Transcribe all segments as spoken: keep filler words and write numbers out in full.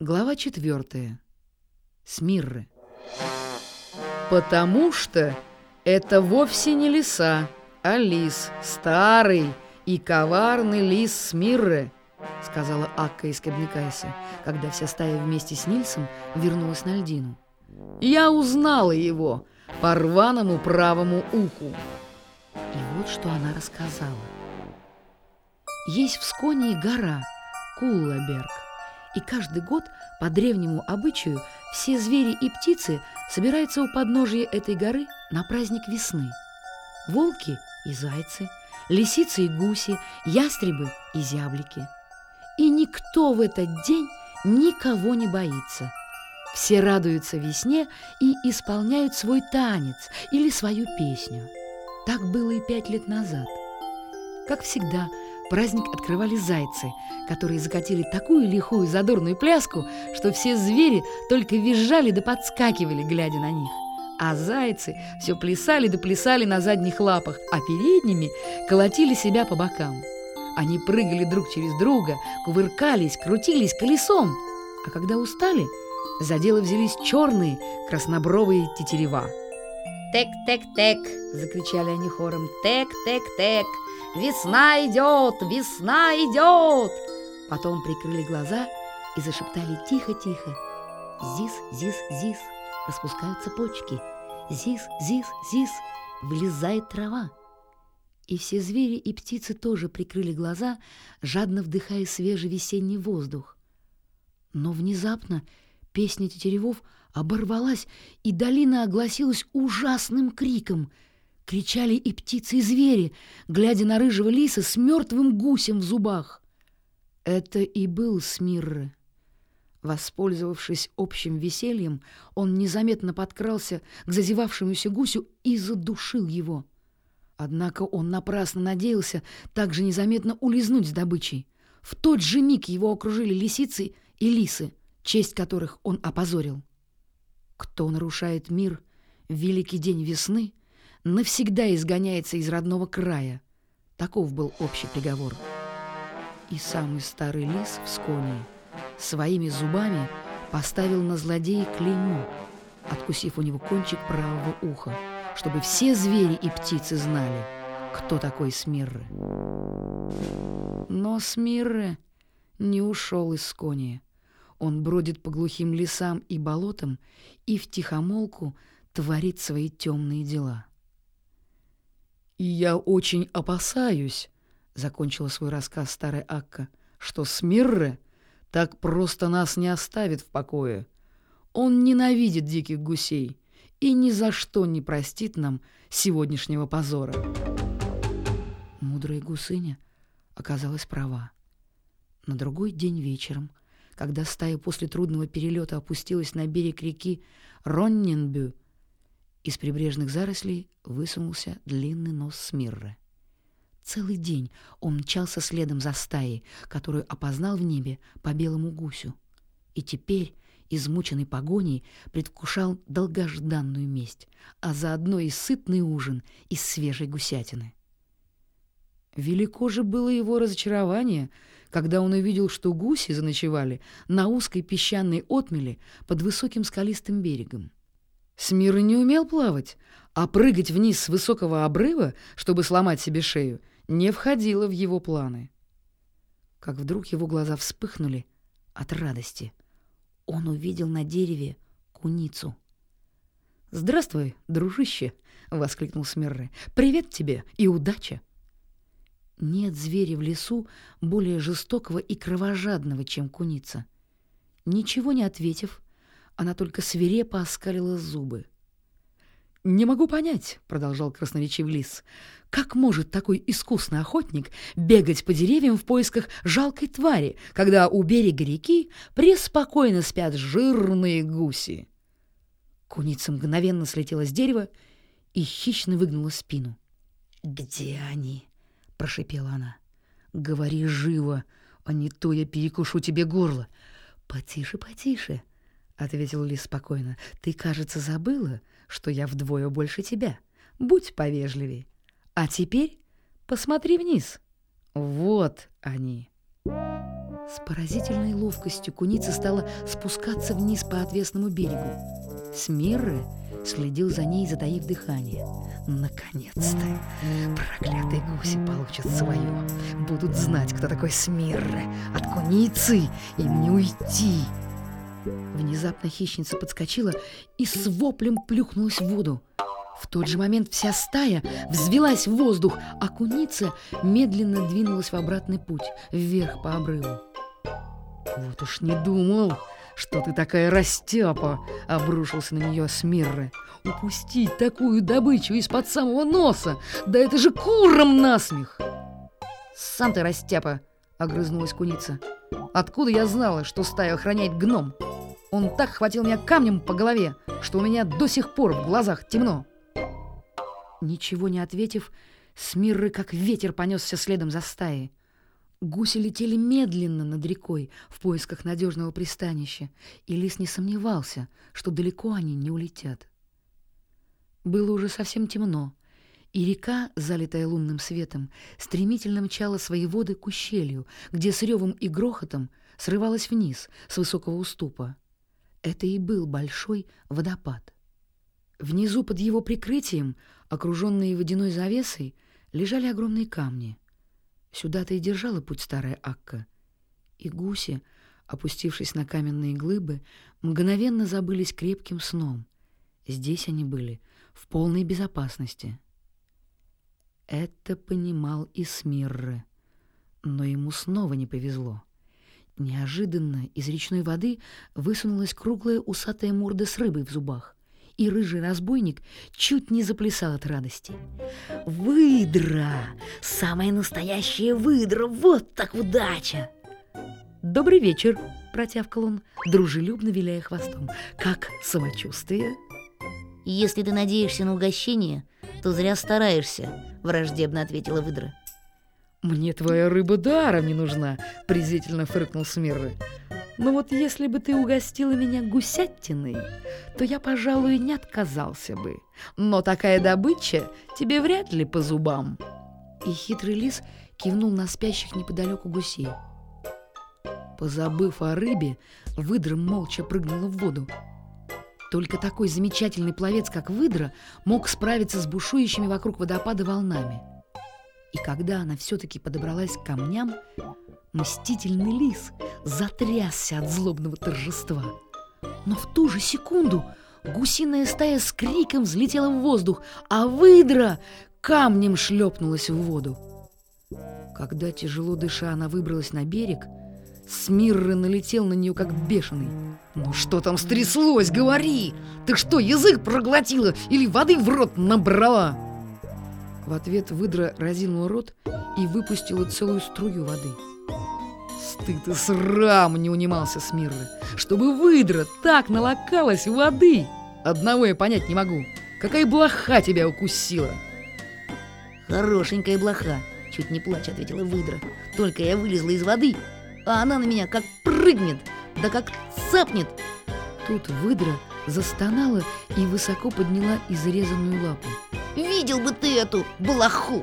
Глава четвертая. Смирры. «Потому что это вовсе не лиса, а лис, старый и коварный лис Смирры», — сказала Акка из Кебнекайса, когда вся стая вместе с Нильсом вернулась на льдину. «Я узнала его по рваному правому уху». И вот что она рассказала. Есть в Сконии гора Куллаберг, и каждый год по древнему обычаю все звери и птицы собираются у подножия этой горы на праздник весны. Волки и зайцы, лисицы и гуси, ястребы и зяблики. И никто в этот день никого не боится. Все радуются весне и исполняют свой танец или свою песню. Так было и пять лет назад. Как всегда, праздник открывали зайцы, которые закатили такую лихую задорную пляску, что все звери только визжали да подскакивали, глядя на них. А зайцы все плясали да плясали на задних лапах, а передними колотили себя по бокам. Они прыгали друг через друга, кувыркались, крутились колесом, а когда устали, за дело взялись черные краснобровые тетерева. «Тек-тек-тек!» — закричали они хором. «Тек-тек-тек! Весна идет! Весна идет!» Потом прикрыли глаза и зашептали тихо-тихо. «Зис-зис-зис!» распускаются почки. «Зис-зис-зис!» вылезает трава. И все звери и птицы тоже прикрыли глаза, жадно вдыхая свежий весенний воздух. Но внезапно песня тетеревов оборвалась, и долина огласилась ужасным криком. Кричали и птицы, и звери, глядя на рыжего лиса с мертвым гусем в зубах. Это и был Смирры. Воспользовавшись общим весельем, он незаметно подкрался к зазевавшемуся гусю и задушил его. Однако он напрасно надеялся так же незаметно улизнуть с добычей. В тот же миг его окружили лисицы и лисы, честь которых он опозорил. Кто нарушает мир в великий день весны, навсегда изгоняется из родного края. Таков был общий приговор. И самый старый лис в Сконии своими зубами поставил на злодея клеймо, откусив у него кончик правого уха, чтобы все звери и птицы знали, кто такой Смирры. Но Смирры не ушел из Сконии. Он бродит по глухим лесам и болотам и втихомолку творит свои темные дела. «И я очень опасаюсь», — закончила свой рассказ старая Акка, «что Смирры так просто нас не оставит в покое. Он ненавидит диких гусей и ни за что не простит нам сегодняшнего позора». Мудрая гусыня оказалась права. На другой день вечером, когда стая после трудного перелета опустилась на берег реки Роннинбю, из прибрежных зарослей высунулся длинный нос Смирры. Целый день он мчался следом за стаей, которую опознал в небе по белому гусю, и теперь, измученный погоней, предвкушал долгожданную месть, а заодно и сытный ужин из свежей гусятины. Велико же было его разочарование, когда он увидел, что гуси заночевали на узкой песчаной отмели под высоким скалистым берегом. Смирры не умел плавать, а прыгать вниз с высокого обрыва, чтобы сломать себе шею, не входило в его планы. Как вдруг его глаза вспыхнули от радости. Он увидел на дереве куницу. «Здравствуй, дружище!» — воскликнул Смирры. «Привет тебе и удача!» Нет зверя в лесу более жестокого и кровожадного, чем куница. Ничего не ответив, она только свирепо оскалила зубы. «Не могу понять», — продолжал красноречивый лис, «как может такой искусный охотник бегать по деревьям в поисках жалкой твари, когда у берега реки преспокойно спят жирные гуси?» Куница мгновенно слетела с дерева и хищно выгнула спину. «Где они?» — прошипела она. «Говори живо, а не то я перекушу тебе горло». «Потише, потише», — ответил лис спокойно. «Ты, кажется, забыла, что я вдвое больше тебя. Будь повежливей. А теперь посмотри вниз. Вот они». С поразительной ловкостью куница стала спускаться вниз по отвесному берегу. Смирре следил за ней, затаив дыхание. Наконец-то! Проклятые гуси получат свое. Будут знать, кто такой Смирре. От куницы им не уйти. Внезапно хищница подскочила и с воплем плюхнулась в воду. В тот же момент вся стая взвилась в воздух, а куница медленно двинулась в обратный путь, вверх по обрыву. «Вот уж не думал, что ты такая растяпа!» — обрушился на нее Смирре. «Упустить такую добычу из-под самого носа! Да это же курам насмех!» «Сам ты растяпа!» — огрызнулась куница. «Откуда я знала, что стаю охраняет гном? Он так хватил меня камнем по голове, что у меня до сих пор в глазах темно!» Ничего не ответив, Смирре как ветер понесся следом за стаей. Гуси летели медленно над рекой в поисках надежного пристанища, и лис не сомневался, что далеко они не улетят. Было уже совсем темно, и река, залитая лунным светом, стремительно мчала свои воды к ущелью, где с ревом и грохотом срывалась вниз с высокого уступа. Это и был большой водопад. Внизу под его прикрытием, окруженные водяной завесой, лежали огромные камни. Сюда-то и держала путь старая Акка. И гуси, опустившись на каменные глыбы, мгновенно забылись крепким сном. Здесь они были в полной безопасности. Это понимал и Смирре, но ему снова не повезло. Неожиданно из речной воды высунулась круглая усатая морда с рыбой в зубах, и рыжий разбойник чуть не заплясал от радости. «Выдра! Самая настоящая выдра! Вот так удача!» «Добрый вечер!» — протявкал он, дружелюбно виляя хвостом. «Как самочувствие?» «Если ты надеешься на угощение, то зря стараешься», — враждебно ответила выдра. «Мне твоя рыба даром не нужна», — презрительно фыркнул Смирре. «Но вот если бы ты угостила меня гусятиной, то я, пожалуй, не отказался бы. Но такая добыча тебе вряд ли по зубам». И хитрый лис кивнул на спящих неподалеку гусей. Позабыв о рыбе, выдра молча прыгнула в воду. Только такой замечательный пловец, как выдра, мог справиться с бушующими вокруг водопада волнами. И когда она все-таки подобралась к камням, мстительный лис затрясся от злобного торжества. Но в ту же секунду гусиная стая с криком взлетела в воздух, а выдра камнем шлепнулась в воду. Когда, тяжело дыша, она выбралась на берег, Смирре налетел на нее как бешеный. «Ну что там стряслось, говори! Ты что, язык проглотила или воды в рот набрала?» В ответ выдра разинула рот и выпустила целую струю воды. «Стыд и срам!» — не унимался Смирре. «Чтобы выдра так налокалась воды! Одного я понять не могу. Какая блоха тебя укусила?» «Хорошенькая блоха!» — чуть не плача ответила выдра. «Только я вылезла из воды, а она на меня как прыгнет, да как цапнет!» Тут выдра застонала и высоко подняла изрезанную лапу. «Видел бы ты эту блоху!»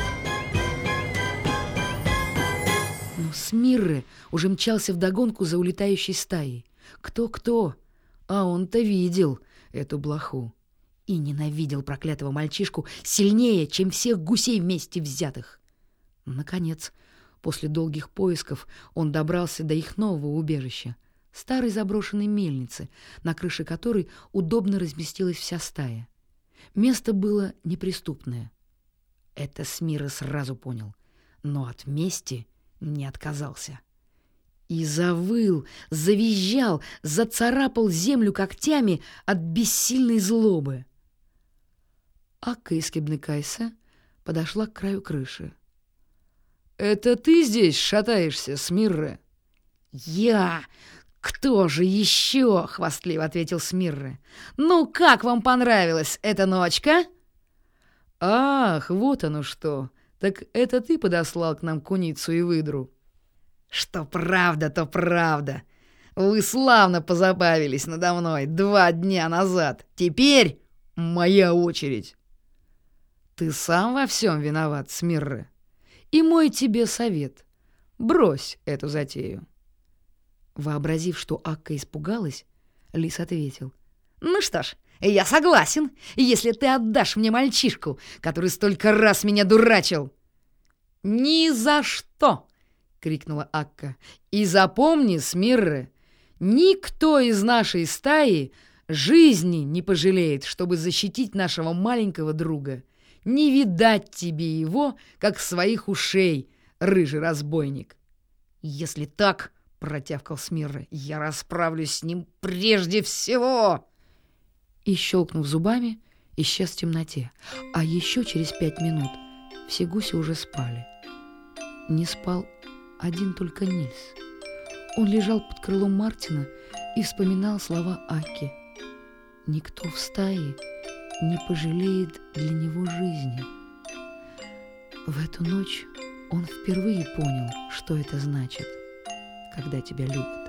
Но Смирре уже мчался вдогонку за улетающей стаей. Кто-кто, а он-то видел эту блоху и ненавидел проклятого мальчишку сильнее, чем всех гусей вместе взятых. Наконец, после долгих поисков он добрался до их нового убежища, старой заброшенной мельницы, на крыше которой удобно разместилась вся стая. Место было неприступное. Это Смирре сразу понял, но от мести не отказался. И завыл, завизжал, зацарапал землю когтями от бессильной злобы. Акка из Кебнекайса подошла к краю крыши. «Это ты здесь шатаешься, Смирре?» «Я! Кто же еще?» — хвастливо ответил Смирре. «Ну, как вам понравилась эта ночка?» «Ах, вот оно что! Так это ты подослал к нам куницу и выдру?» «Что правда, то правда. Вы славно позабавились надо мной два дня назад. Теперь моя очередь». «Ты сам во всем виноват, Смирре. И мой тебе совет. Брось эту затею. Вообразив, что Акка испугалась, лис ответил: «Ну что ж, я согласен, если ты отдашь мне мальчишку, который столько раз меня дурачил». «Ни за что!» — крикнула Акка. «И запомни, Смирре, никто из нашей стаи жизни не пожалеет, чтобы защитить нашего маленького друга. Не видать тебе его, как своих ушей, рыжий разбойник». «Если так, — протявкал Смирре, — я расправлюсь с ним прежде всего!» И, щелкнув зубами, исчез в темноте. А еще через пять минут все гуси уже спали. Не спал один только Нильс. Он лежал под крылом Мартина и вспоминал слова Акки: «Никто в стае не пожалеет для него жизни». В эту ночь он впервые понял, что это значит, когда тебя любят.